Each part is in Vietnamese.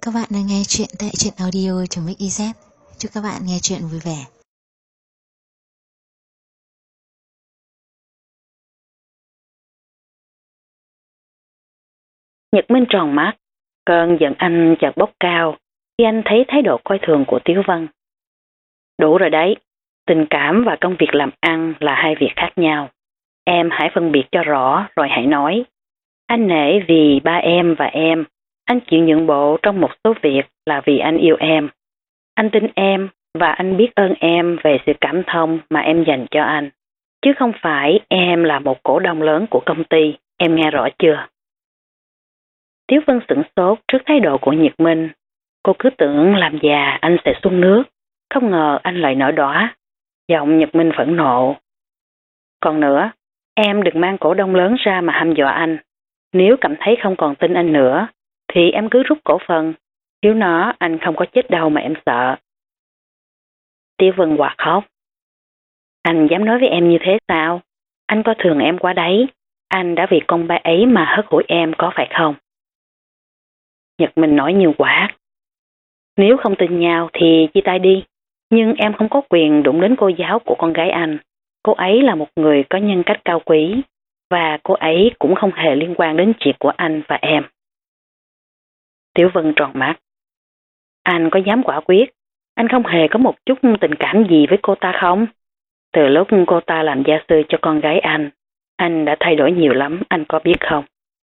các bạn đang nghe chuyện tại truyện audio.mix.iz. Chúc các bạn nghe chuyện vui vẻ. Nhật Minh tròn mắt, cơn giận anh chợt bốc cao khi anh thấy thái độ coi thường của Tiếu Vân. Đủ rồi đấy, tình cảm và công việc làm ăn là hai việc khác nhau. Em hãy phân biệt cho rõ rồi hãy nói. Anh nể vì ba em và em, anh chịu nhượng bộ trong một số việc là vì anh yêu em. Anh tin em và anh biết ơn em về sự cảm thông mà em dành cho anh. Chứ không phải em là một cổ đông lớn của công ty, em nghe rõ chưa? Tiếu Vân sửng sốt trước thái độ của Nhật Minh. Cô cứ tưởng làm già anh sẽ xuống nước, không ngờ anh lại nở đóa. Giọng Nhật Minh phẫn nộ. Còn nữa, em đừng mang cổ đông lớn ra mà hăm dọa anh. Nếu cảm thấy không còn tin anh nữa, thì em cứ rút cổ phần. Thiếu nó anh không có chết đâu mà em sợ. Tiếu Vân quạt khóc. Anh dám nói với em như thế sao? Anh coi thường em quá đấy. Anh đã vì con bé ấy mà hất hủi em có phải không? Nhật Minh nói nhiều quá. Nếu không tin nhau thì chia tay đi. Nhưng em không có quyền đụng đến cô giáo của con gái anh. Cô ấy là một người có nhân cách cao quý. Và cô ấy cũng không hề liên quan đến chuyện của anh và em. Tiểu Vân tròn mắt. Anh có dám quả quyết anh không hề có một chút tình cảm gì với cô ta không? Từ lúc cô ta làm gia sư cho con gái anh đã thay đổi nhiều lắm, anh có biết không?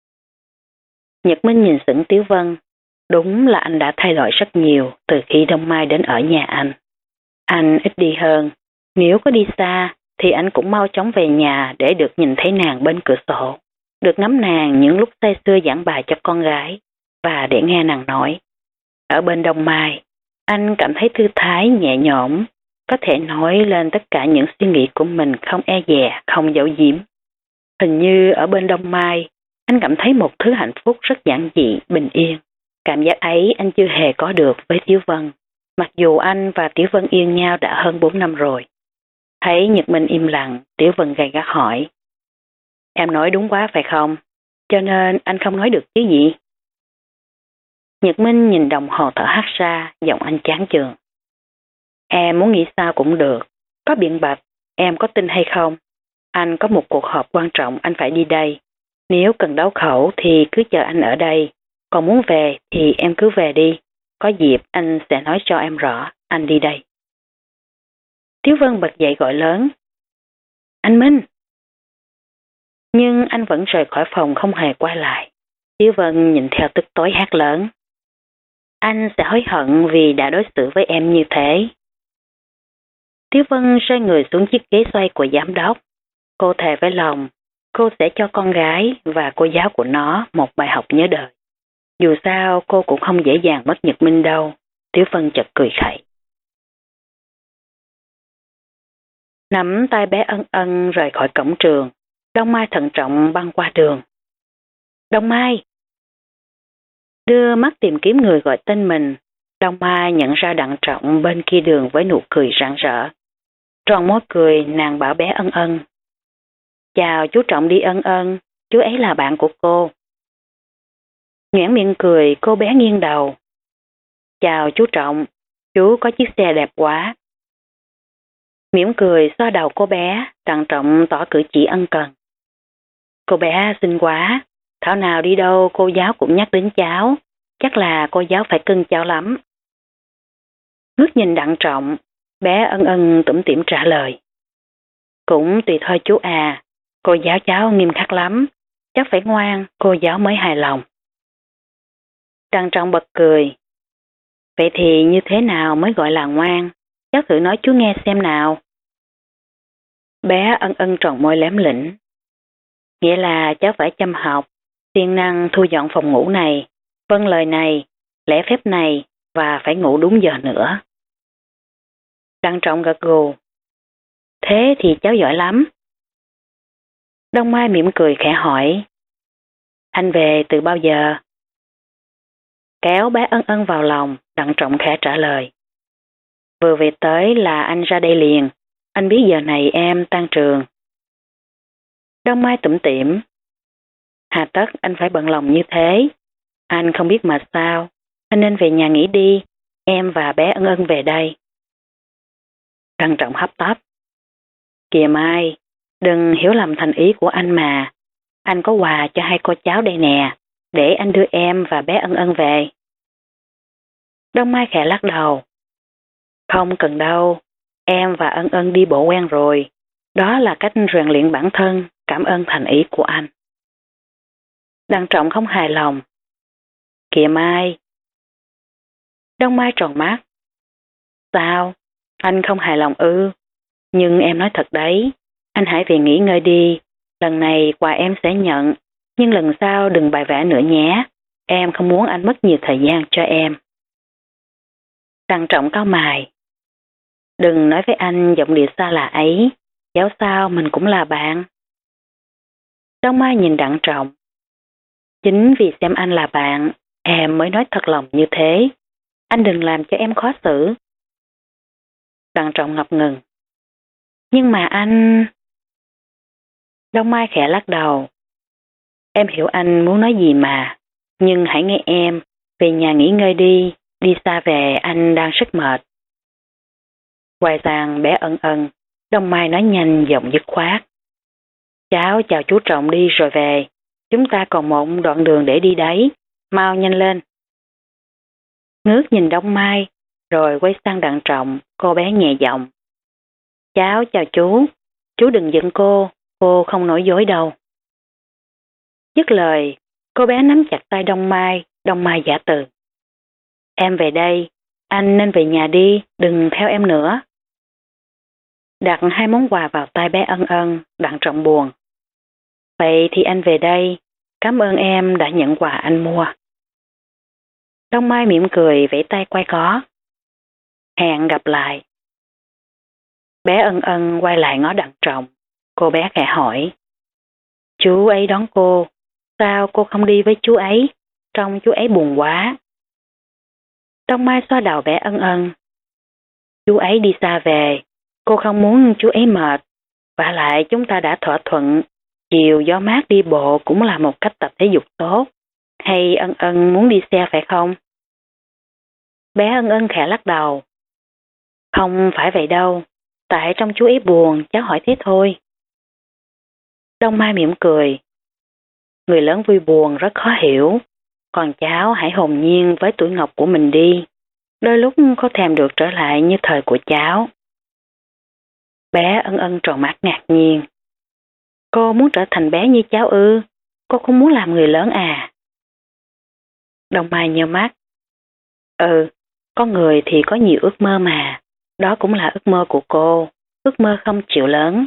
Nhật Minh nhìn sững Tiếu Vân. Đúng là anh đã thay đổi rất nhiều từ khi Đông Mai đến ở nhà anh. Anh ít đi hơn. Nếu có đi xa thì anh cũng mau chóng về nhà để được nhìn thấy nàng bên cửa sổ. Được ngắm nàng những lúc say sưa giảng bài cho con gái và để nghe nàng nói. Ở bên Đông Mai, anh cảm thấy thư thái nhẹ nhõm, có thể nói lên tất cả những suy nghĩ của mình không e dè, không giấu giếm. Hình như ở bên Đông Mai, anh cảm thấy một thứ hạnh phúc rất giản dị, bình yên. Cảm giác ấy anh chưa hề có được với Tiếu Vân, mặc dù anh và Tiếu Vân yêu nhau đã hơn 4 năm rồi. Thấy Nhật Minh im lặng, Tiếu Vân gay gắt hỏi. Em nói đúng quá phải không? Cho nên anh không nói được chứ gì? Nhật Minh nhìn đồng hồ thở hắt ra, giọng anh chán chường. Em muốn nghĩ sao cũng được, có biện bạch, em có tin hay không? Anh có một cuộc họp quan trọng anh phải đi đây. Nếu cần đấu khẩu thì cứ chờ anh ở đây. Còn muốn về thì em cứ về đi. Có dịp anh sẽ nói cho em rõ, anh đi đây. Tiếu Vân bật dậy gọi lớn. Anh Minh! Nhưng anh vẫn rời khỏi phòng không hề quay lại. Tiếu Vân nhìn theo tức tối hát lớn. Anh sẽ hối hận vì đã đối xử với em như thế. Tiếu Vân xoay người xuống chiếc ghế xoay của giám đốc. Cô thề với lòng, cô sẽ cho con gái và cô giáo của nó một bài học nhớ đời. Dù sao cô cũng không dễ dàng mất Nhật Minh đâu. Tiếu Vân chợt cười khẩy. Nắm tay bé Ân Ân rời khỏi cổng trường, Đông Mai thận trọng băng qua đường. Đông Mai! Đưa mắt tìm kiếm người gọi tên mình, Đông Mai nhận ra Đặng Trọng bên kia đường với nụ cười rạng rỡ. Tròn môi cười nàng bảo bé Ân Ân. Chào chú Trọng đi Ân Ân, chú ấy là bạn của cô. Nhoẻn miệng cười cô bé nghiêng đầu. Chào chú Trọng, chú có chiếc xe đẹp quá. Mỉm cười xoa đầu cô bé, Đặng Trọng tỏ cử chỉ ân cần. Cô bé xinh quá, thảo nào đi đâu cô giáo cũng nhắc đến cháu, chắc là cô giáo phải cưng cháu lắm. Ngước nhìn Đặng Trọng, bé Ân Ân tủm tỉm trả lời. Cũng tùy thôi chú à, cô giáo cháu nghiêm khắc lắm, cháu phải ngoan, cô giáo mới hài lòng. Đặng Trọng bật cười. Vậy thì như thế nào mới gọi là ngoan? Cháu thử nói chú nghe xem nào. Bé Ân Ân tròn môi lém lĩnh. Nghĩa là cháu phải chăm học, siêng năng thu dọn phòng ngủ này, vâng lời này, lễ phép này và phải ngủ đúng giờ nữa. Đặng Trọng gật gù. Thế thì cháu giỏi lắm. Đông Mai mỉm cười khẽ hỏi. Anh về từ bao giờ? Kéo bé Ân Ân vào lòng, Đặng Trọng khẽ trả lời. Vừa về tới là anh ra đây liền, anh biết giờ này em tan trường. Đông Mai tủm tỉm. Hà tất anh phải bận lòng như thế, anh không biết mà sao, anh nên về nhà nghỉ đi, em và bé Ân Ân về đây. Đặng Trọng hấp tấp. Kìa Mai, đừng hiểu lầm thành ý của anh mà. Anh có quà cho hai cô cháu đây nè, để anh đưa em và bé Ân Ân về. Đông Mai khẽ lắc đầu. Không cần đâu, em và Ân Ân đi bộ quen rồi. Đó là cách rèn luyện bản thân, cảm ơn thành ý của anh. Đặng Trọng không hài lòng. Kìa Mai. Đông Mai tròn mắt. Sao? Anh không hài lòng ư? Nhưng em nói thật đấy, anh hãy về nghỉ ngơi đi. Lần này quà em sẽ nhận, nhưng lần sau đừng bài vẽ nữa nhé. Em không muốn anh mất nhiều thời gian cho em. Đặng Trọng cau mày. Đừng nói với anh giọng điệu xa lạ ấy, dẫu sao mình cũng là bạn. Đông Mai nhìn Đặng Trọng. Chính vì xem anh là bạn, em mới nói thật lòng như thế. Anh đừng làm cho em khó xử. Đặng Trọng ngập ngừng. Nhưng mà anh... Đông Mai khẽ lắc đầu. Em hiểu anh muốn nói gì mà, nhưng hãy nghe em, về nhà nghỉ ngơi đi xa về anh đang rất mệt. Quay sang bé Ân Ân, Đông Mai nói nhanh giọng dứt khoát. Cháu chào chú Trọng đi rồi về, chúng ta còn một đoạn đường để đi đấy, mau nhanh lên. Ngước nhìn Đông Mai, rồi quay sang Đặng Trọng, cô bé nhẹ giọng. Cháu chào chú đừng giận cô không nói dối đâu. Dứt lời, cô bé nắm chặt tay Đông Mai giả từ. Em về đây, anh nên về nhà đi, đừng theo em nữa. Đặt hai món quà vào tay bé Ân Ân, Đặng Trọng buồn. Vậy thì anh về đây, cảm ơn em đã nhận quà anh mua. Đông Mai mỉm cười vẫy tay quay có. Hẹn gặp lại. Bé Ân Ân quay lại ngó Đặng Trọng, cô bé khẽ hỏi. Chú ấy đón cô, sao cô không đi với chú ấy, trông chú ấy buồn quá. Đông Mai xoa đầu bé Ân Ân. Chú ấy đi xa về, cô không muốn chú ấy mệt, vả lại chúng ta đã thỏa thuận, chiều gió mát đi bộ cũng là một cách tập thể dục tốt. Hay Ân Ân muốn đi xe phải không? Bé Ân Ân khẽ lắc đầu. Không phải vậy đâu, tại trong chú ấy buồn, cháu hỏi thế thôi. Đông Mai mỉm cười. Người lớn vui buồn rất khó hiểu, còn cháu hãy hồn nhiên với tuổi ngọc của mình đi. Đôi lúc có thèm được trở lại như thời của cháu. Bé Ân Ân tròn mắt ngạc nhiên. Cô muốn trở thành bé như cháu ư? Cô không muốn làm người lớn à? Đông Mai nheo mắt. Con người thì có nhiều ước mơ mà. Đó cũng là ước mơ của cô. Ước mơ không chịu lớn.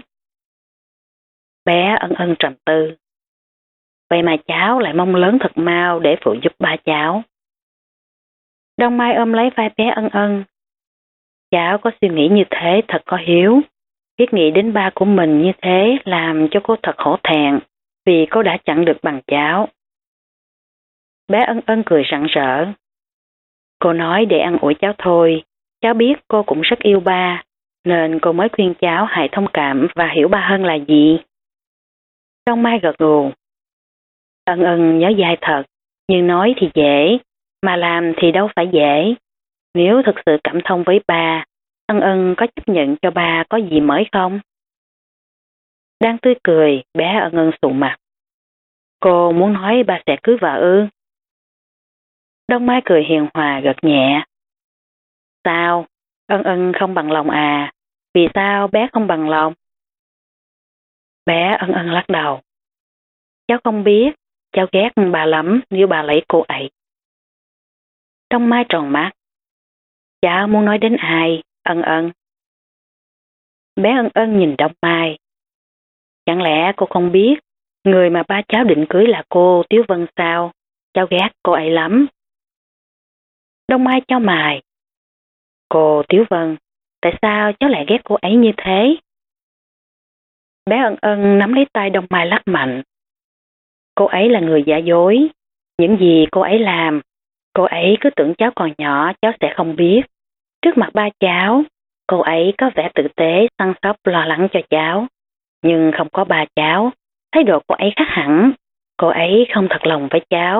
Bé Ân Ân trầm tư. Vậy mà cháu lại mong lớn thật mau để phụ giúp ba cháu. Đông Mai ôm lấy vai bé Ân Ân. Cháu có suy nghĩ như thế thật có hiếu. Biết nghĩ đến ba của mình như thế làm cho cô thật hổ thẹn vì cô đã chặn được bằng cháu. Bé Ân Ân cười rạng rỡ. Cô nói để ăn ủi cháu thôi. Cháu biết cô cũng rất yêu ba, nên cô mới khuyên cháu hãy thông cảm và hiểu ba hơn là gì. Đông Mai gật gù. Ân Ân nhớ dai thật, nhưng nói thì dễ, mà làm thì đâu phải dễ. Nếu thực sự cảm thông với ba, Ân Ân có chấp nhận cho ba có gì mới không? Đang tươi cười, bé Ân Ân sụ mặt. Cô muốn nói ba sẽ cưới vợ ư? Đông Mai cười hiền hòa gật nhẹ. Sao? Ân Ân không bằng lòng à? Vì sao bé không bằng lòng? Bé Ân Ân lắc đầu. Cháu không biết, cháu ghét bà lắm nếu bà lấy cô ấy. Đông Mai tròn mắt. Cháu muốn nói đến ai, Ân Ân? Bé Ân Ân nhìn Đông Mai. Chẳng lẽ cô không biết, người mà ba cháu định cưới là cô Tiếu Vân sao? Cháu ghét cô ấy lắm. Đông Mai chau mày. Cô Tiếu Vân, tại sao cháu lại ghét cô ấy như thế? Bé Ân Ân nắm lấy tay Đông Mai lắc mạnh. Cô ấy là người giả dối. Những gì cô ấy làm, cô ấy cứ tưởng cháu còn nhỏ cháu sẽ không biết. Trước mặt ba cháu, cô ấy có vẻ tử tế, săn sóc, lo lắng cho cháu. Nhưng không có ba cháu, thái độ cô ấy khác hẳn. Cô ấy không thật lòng với cháu,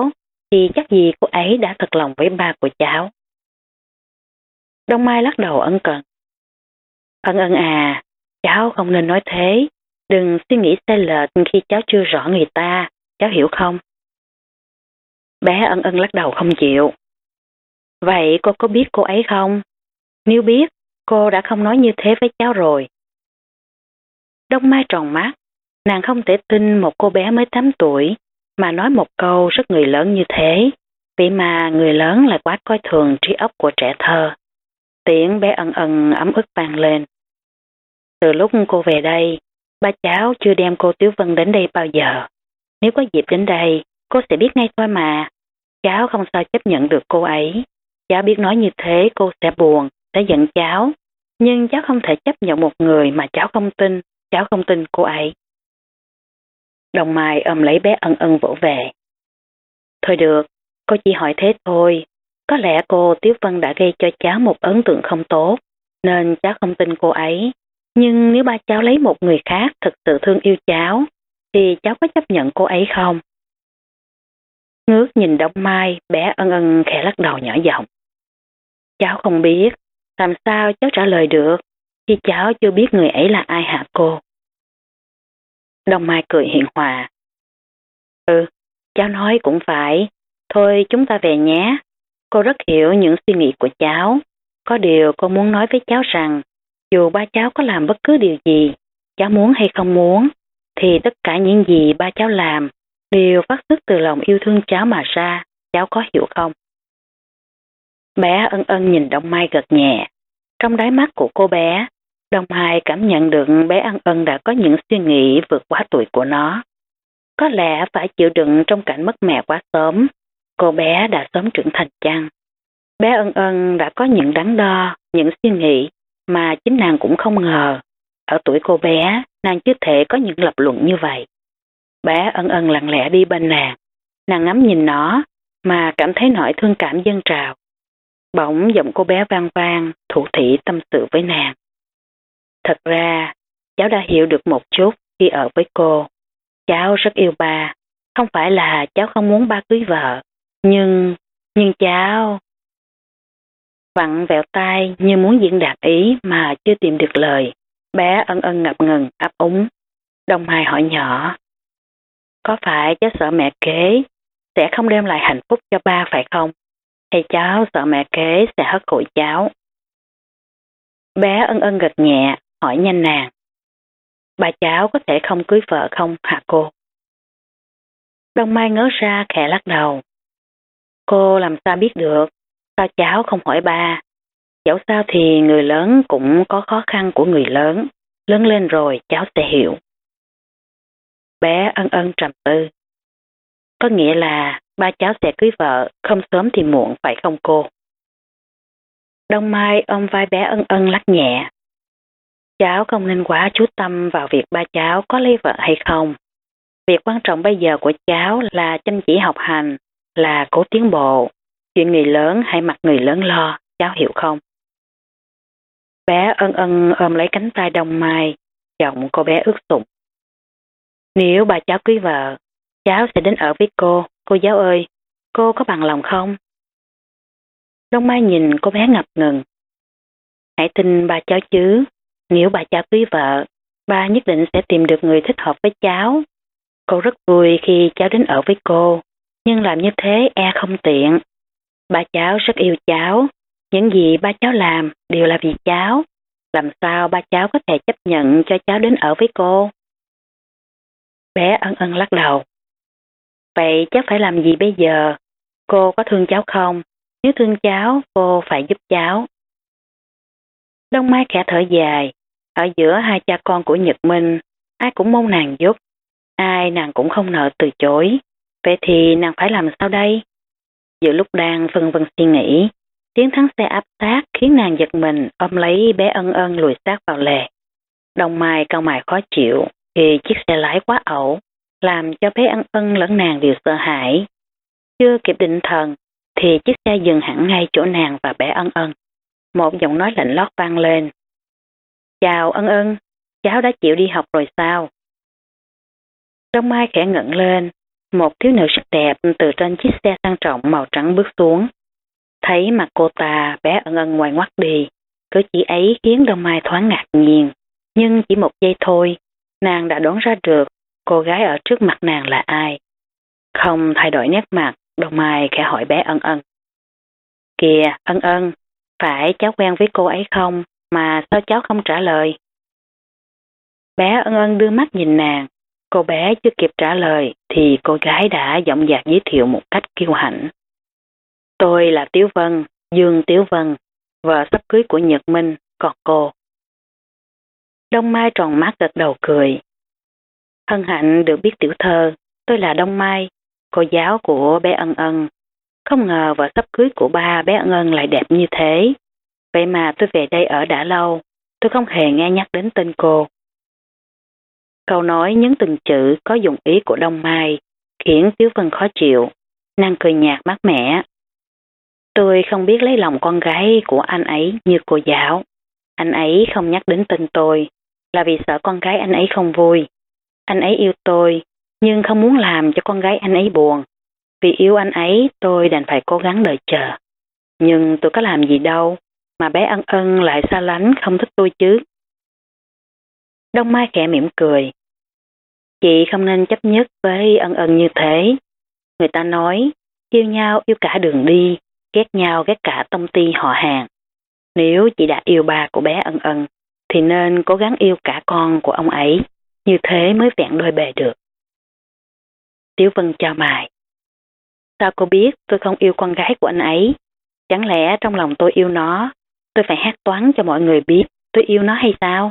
thì chắc gì cô ấy đã thật lòng với ba của cháu. Đông Mai lắc đầu ân cần. Ân ân à, cháu không nên nói thế. Đừng suy nghĩ sai lệch khi cháu chưa rõ người ta, cháu hiểu không? Bé ân ân lắc đầu không chịu. Vậy cô có biết cô ấy không? Nếu biết, cô đã không nói như thế với cháu rồi. Đông Mai tròn mắt, nàng không thể tin một cô bé mới 8 tuổi mà nói một câu rất người lớn như thế. Vậy mà người lớn lại quá coi thường trí óc của trẻ thơ. Tiếng bé ân ân ấm ức vang lên. Từ lúc cô về đây, ba cháu chưa đem cô Tiếu Vân đến đây bao giờ. Nếu có dịp đến đây, cô sẽ biết ngay thôi mà. Cháu không sao chấp nhận được cô ấy. Cháu biết nói như thế cô sẽ buồn, sẽ giận cháu. Nhưng cháu không thể chấp nhận một người mà cháu không tin cô ấy. Đồng Mai ôm lấy bé ân ân vỗ về. Thôi được, cô chỉ hỏi thế thôi. Có lẽ cô Tiếu Vân đã gây cho cháu một ấn tượng không tốt, nên cháu không tin cô ấy. Nhưng nếu ba cháu lấy một người khác thực sự thương yêu cháu, thì cháu có chấp nhận cô ấy không? Ngước nhìn Đông Mai, bé ân ân khẽ lắc đầu nhỏ giọng. Cháu không biết, làm sao cháu trả lời được, khi cháu chưa biết người ấy là ai hả cô? Đông Mai cười hiền hòa. Cháu nói cũng phải. Thôi chúng ta về nhé. Cô rất hiểu những suy nghĩ của cháu. Có điều cô muốn nói với cháu rằng, dù ba cháu có làm bất cứ điều gì, cháu muốn hay không muốn, thì tất cả những gì ba cháu làm đều phát xuất từ lòng yêu thương cháu mà ra. Cháu có hiểu không? Bé ân ân nhìn Đông Mai gật nhẹ. Trong đáy mắt của cô bé, Đông Mai cảm nhận được bé ân ân đã có những suy nghĩ vượt quá tuổi của nó. Có lẽ phải chịu đựng trong cảnh mất mẹ quá sớm, cô bé đã sớm trưởng thành chăng? Bé ân ân đã có những đắn đo, những suy nghĩ mà chính nàng cũng không ngờ. Ở tuổi cô bé, nàng chưa thể có những lập luận như vậy. Bé ân ân lặng lẽ đi bên nàng ngắm nhìn nó mà cảm thấy nỗi thương cảm dâng trào. Bỗng giọng cô bé vang vang, thủ thỉ tâm sự với nàng. Thật ra, cháu đã hiểu được một chút khi ở với cô. Cháu rất yêu ba, không phải là cháu không muốn ba cưới vợ, nhưng cháu... Vặn vẹo tay như muốn diễn đạt ý mà chưa tìm được lời. Bé ân ân ngập ngừng, ấp úng. Đông Mai hỏi nhỏ. Có phải cháu sợ mẹ kế sẽ không đem lại hạnh phúc cho ba phải không? Hay cháu sợ mẹ kế sẽ hất hủi cháu? Bé ân ân gật nhẹ, hỏi nhanh nàng. Bà cháu có thể không cưới vợ không hả cô? Đông Mai ngớ ra khẽ lắc đầu. Cô làm sao biết được? Sao cháu không hỏi ba? Dẫu sao thì người lớn cũng có khó khăn của người lớn. Lớn lên rồi cháu sẽ hiểu. Bé ân ân trầm tư. Có nghĩa là ba cháu sẽ cưới vợ không sớm thì muộn phải không cô? Đông Mai ôm vai bé ân ân lắc nhẹ. Cháu không nên quá chú tâm vào việc ba cháu có lấy vợ hay không. Việc quan trọng bây giờ của cháu là chăm chỉ học hành, là cố tiến bộ. Chuyện người lớn hãy mặc người lớn lo, cháu hiểu không? Bé ân ân ôm lấy cánh tay Đông Mai, giọng cô bé ướt sũng. Nếu bà cháu cưới vợ, cháu sẽ đến ở với cô giáo ơi, cô có bằng lòng không? Đông Mai nhìn cô bé ngập ngừng. Hãy tin bà cháu chứ, nếu bà cháu cưới vợ, ba nhất định sẽ tìm được người thích hợp với cháu. Cô rất vui khi cháu đến ở với cô, nhưng làm như thế không tiện. Ba cháu rất yêu cháu, những gì ba cháu làm đều là vì cháu. Làm sao ba cháu có thể chấp nhận cho cháu đến ở với cô? Bé ân ân lắc đầu. Vậy cháu phải làm gì bây giờ? Cô có thương cháu không? Nếu thương cháu, cô phải giúp cháu. Đông Mai khẽ thở dài. Ở giữa hai cha con của Nhật Minh, ai cũng mong nàng giúp. Ai nàng cũng không nỡ từ chối. Vậy thì nàng phải làm sao đây? Giữa lúc đang phân vân suy nghĩ, tiếng thắng xe áp sát khiến nàng giật mình ôm lấy bé ân ân lùi sát vào lề. Đông Mai cau mày khó chịu khi chiếc xe lái quá ẩu, làm cho bé ân ân lẫn nàng đều sợ hãi. Chưa kịp định thần thì chiếc xe dừng hẳn ngay chỗ nàng và bé ân ân. Một giọng nói lạnh lót vang lên. Chào ân ân, cháu đã chịu đi học rồi sao? Đông Mai khẽ ngẩng lên, Một thiếu nữ rất đẹp từ trên chiếc xe sang trọng màu trắng bước xuống. Thấy mặt cô ta, bé Ân Ân ngoài ngoắt đi, cử chỉ ấy khiến Đông Mai thoáng ngạc nhiên. Nhưng chỉ một giây thôi, nàng đã đoán ra được cô gái ở trước mặt nàng là ai. Không thay đổi nét mặt, Đông Mai khẽ hỏi bé Ân Ân. Kìa, Ân Ân, phải cháu quen với cô ấy không, mà sao cháu không trả lời? Bé Ân Ân đưa mắt nhìn nàng, cô bé chưa kịp trả lời thì cô gái đã dõng dạc giới thiệu một cách kiêu hãnh. Tôi là Tiếu Vân, Dương Tiếu Vân, vợ sắp cưới của Nhật Minh, còn cô. Đông Mai tròn mắt gật đầu cười. Hân hạnh được biết tiểu thơ, tôi là Đông Mai, cô giáo của bé Ân Ân. Không ngờ vợ sắp cưới của ba bé Ân Ân lại đẹp như thế. Vậy mà tôi về đây ở đã lâu, tôi không hề nghe nhắc đến tên cô. Câu nói nhấn từng chữ có dụng ý của Đông Mai, khiến Tiếu Vân khó chịu. Nàng cười nhạt mát mẻ. Tôi không biết lấy lòng con gái của anh ấy như cô giáo. Anh ấy không nhắc đến tên tôi, là vì sợ con gái anh ấy không vui. Anh ấy yêu tôi, nhưng không muốn làm cho con gái anh ấy buồn. Vì yêu anh ấy, tôi đành phải cố gắng đợi chờ. Nhưng tôi có làm gì đâu, mà bé Ân Ân lại xa lánh không thích tôi chứ. Đông Mai khẽ mỉm cười. Chị không nên chấp nhất với Ân Ân như thế. Người ta nói, yêu nhau yêu cả đường đi, ghét nhau ghét cả tông ty họ hàng. Nếu chị đã yêu ba của bé Ân Ân, thì nên cố gắng yêu cả con của ông ấy, như thế mới vẹn đôi bề được. Tiếu Vân chau mày. Sao cô biết tôi không yêu con gái của anh ấy? Chẳng lẽ trong lòng tôi yêu nó, tôi phải hát toán cho mọi người biết tôi yêu nó hay sao?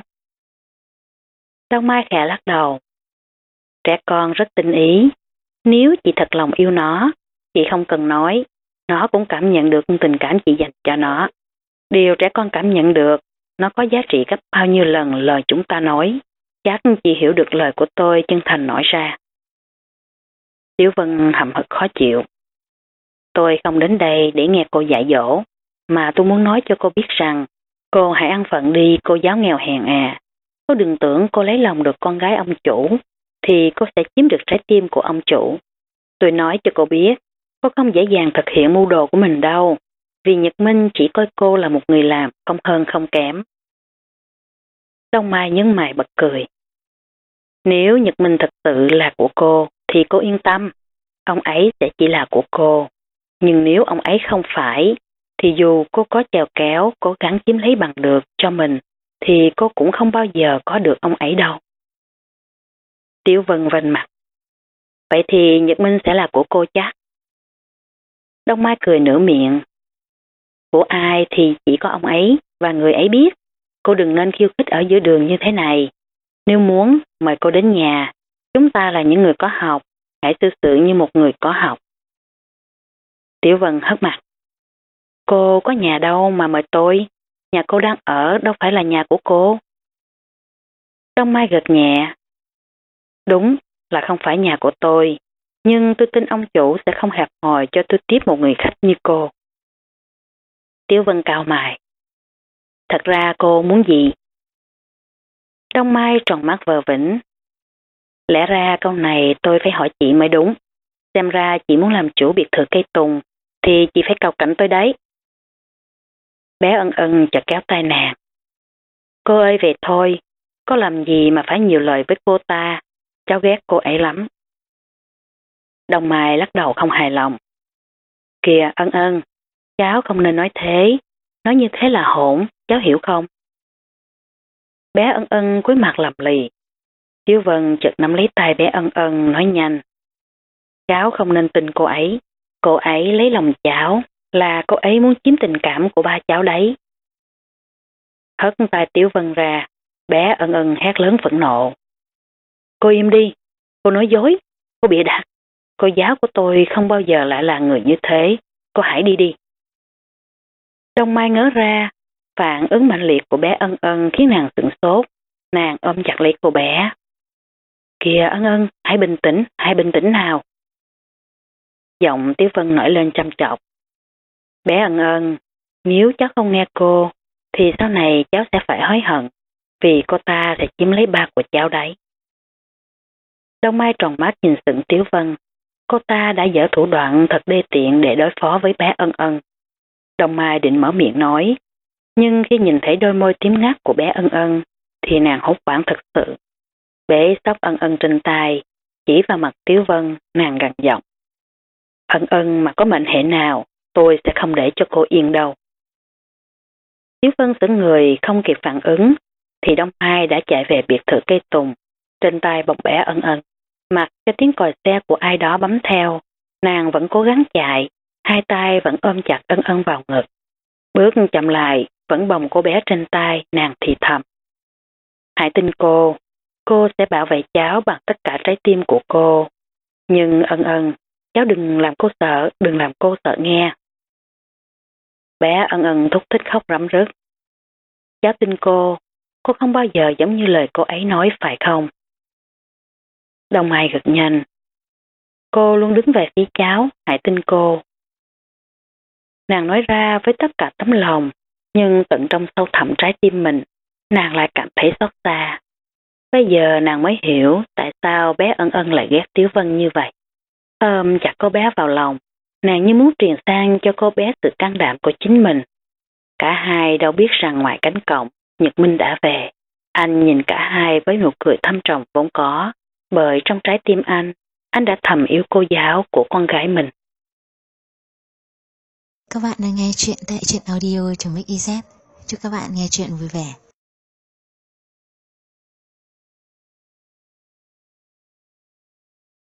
Đông Mai khẽ lắc đầu. Trẻ con rất tinh ý. Nếu chị thật lòng yêu nó, chị không cần nói, nó cũng cảm nhận được tình cảm chị dành cho nó. Điều trẻ con cảm nhận được, nó có giá trị gấp bao nhiêu lần lời chúng ta nói. Chắc chị hiểu được lời của tôi chân thành nói ra. Tiếu Vân hậm hực khó chịu. Tôi không đến đây để nghe cô dạy dỗ, mà tôi muốn nói cho cô biết rằng cô hãy ăn phận đi cô giáo nghèo hèn à. Cô đừng tưởng cô lấy lòng được con gái ông chủ, thì cô sẽ chiếm được trái tim của ông chủ. Tôi nói cho cô biết, cô không dễ dàng thực hiện mưu đồ của mình đâu, vì Nhật Minh chỉ coi cô là một người làm không hơn không kém. Đông Mai nhấn mày bật cười. Nếu Nhật Minh thật sự là của cô, thì cô yên tâm, ông ấy sẽ chỉ là của cô. Nhưng nếu ông ấy không phải, thì dù cô có chèo kéo, cố gắng chiếm lấy bằng được cho mình, thì cô cũng không bao giờ có được ông ấy đâu. Tiếu Vân vênh mặt. Vậy thì Nhật Minh sẽ là của cô chắc? Đông Mai cười nửa miệng. Của ai thì chỉ có ông ấy và người ấy biết. Cô đừng nên khiêu khích ở giữa đường như thế này. Nếu muốn, mời cô đến nhà. Chúng ta là những người có học, hãy cư xử như một người có học. Tiểu Vân hất mặt. Cô có nhà đâu mà mời tôi? Nhà cô đang ở đâu phải là nhà của cô. Đông Mai gật nhẹ. Đúng là không phải nhà của tôi, nhưng tôi tin ông chủ sẽ không hẹp hòi cho tôi tiếp một người khách như cô. Tiểu Vân cau mày. Thật ra cô muốn gì? Đông Mai tròn mắt vờ vĩnh. Lẽ ra câu này tôi phải hỏi chị mới đúng. Xem ra chị muốn làm chủ biệt thự cây tùng, thì chị phải cầu cảnh tôi đấy. Bé Ân Ân chợt kéo tay nàng. Cô ơi về thôi, có làm gì mà phải nhiều lời với cô ta, cháu ghét cô ấy lắm. Đông Mai lắc đầu không hài lòng. Kìa Ân Ân, cháu không nên nói thế, nói như thế là hỗn, cháu hiểu không? Bé Ân Ân cúi mặt lầm lì. Tiếu Vân chợt nắm lấy tay bé Ân Ân nói nhanh. Cháu không nên tin cô ấy lấy lòng cháu, là cô ấy muốn chiếm tình cảm của ba cháu đấy. Hất tay Tiếu Vân ra, bé Ân Ân hét lớn phẫn nộ. Cô im đi, cô nói dối, cô bịa đặt. Cô giáo của tôi không bao giờ lại là người như thế, cô hãy đi đi. Đông Mai ngớ ra, phản ứng mạnh liệt của bé Ân Ân khiến nàng sửng sốt, nàng ôm chặt lấy cô bé. Kìa Ân Ân, hãy bình tĩnh nào. Giọng Tiếu Vân nổi lên chăm chọc. Bé Ân Ân, nếu cháu không nghe cô, thì sau này cháu sẽ phải hối hận, vì cô ta sẽ chiếm lấy ba của cháu đấy. Đông Mai tròn mắt nhìn sững Tiếu Vân, Cô ta đã dở thủ đoạn thật đê tiện để đối phó với bé Ân Ân. Đông Mai định mở miệng nói, nhưng khi nhìn thấy đôi môi tím ngắt của bé Ân Ân thì nàng hốt hoảng thật sự. Bế tóc Ân Ân trên tay, chỉ vào mặt Tiếu Vân, nàng gằn giọng. Ân Ân mà có mệnh hệ nào, tôi sẽ không để cho cô yên đâu. Tiếu Vân sững người không kịp phản ứng, thì Đông Mai đã chạy về biệt thự cây tùng, trên tay bồng bé Ân Ân. Mặc cho tiếng còi xe của ai đó bấm theo, nàng vẫn cố gắng chạy, hai tay vẫn ôm chặt Ân Ân vào ngực. Bước chậm lại, vẫn bồng cô bé trên tay, nàng thì thầm. Hãy tin cô sẽ bảo vệ cháu bằng tất cả trái tim của cô. Nhưng Ân Ân, cháu đừng làm cô sợ, đừng làm cô sợ nghe. Bé Ân Ân thúc thích khóc rắm rứt. Cháu tin cô không bao giờ giống như lời cô ấy nói phải không? Đông Mai gật nhanh. Cô luôn đứng về phía cháu, hãy tin cô. Nàng nói ra với tất cả tấm lòng, nhưng tận trong sâu thẳm trái tim mình, nàng lại cảm thấy xót xa. Bây giờ nàng mới hiểu tại sao bé Ân Ân lại ghét Tiếu Vân như vậy. Ôm chặt cô bé vào lòng, nàng như muốn truyền sang cho cô bé sự can đảm của chính mình. Cả hai đâu biết rằng ngoài cánh cổng, Nhật Minh đã về. Anh nhìn cả hai với nụ cười thâm trầm vốn có, bởi trong trái tim anh đã thầm yêu cô giáo của con gái mình. Các bạn đang nghe chuyện tại truyện audio.mix.iz. Chúc các bạn nghe chuyện vui vẻ.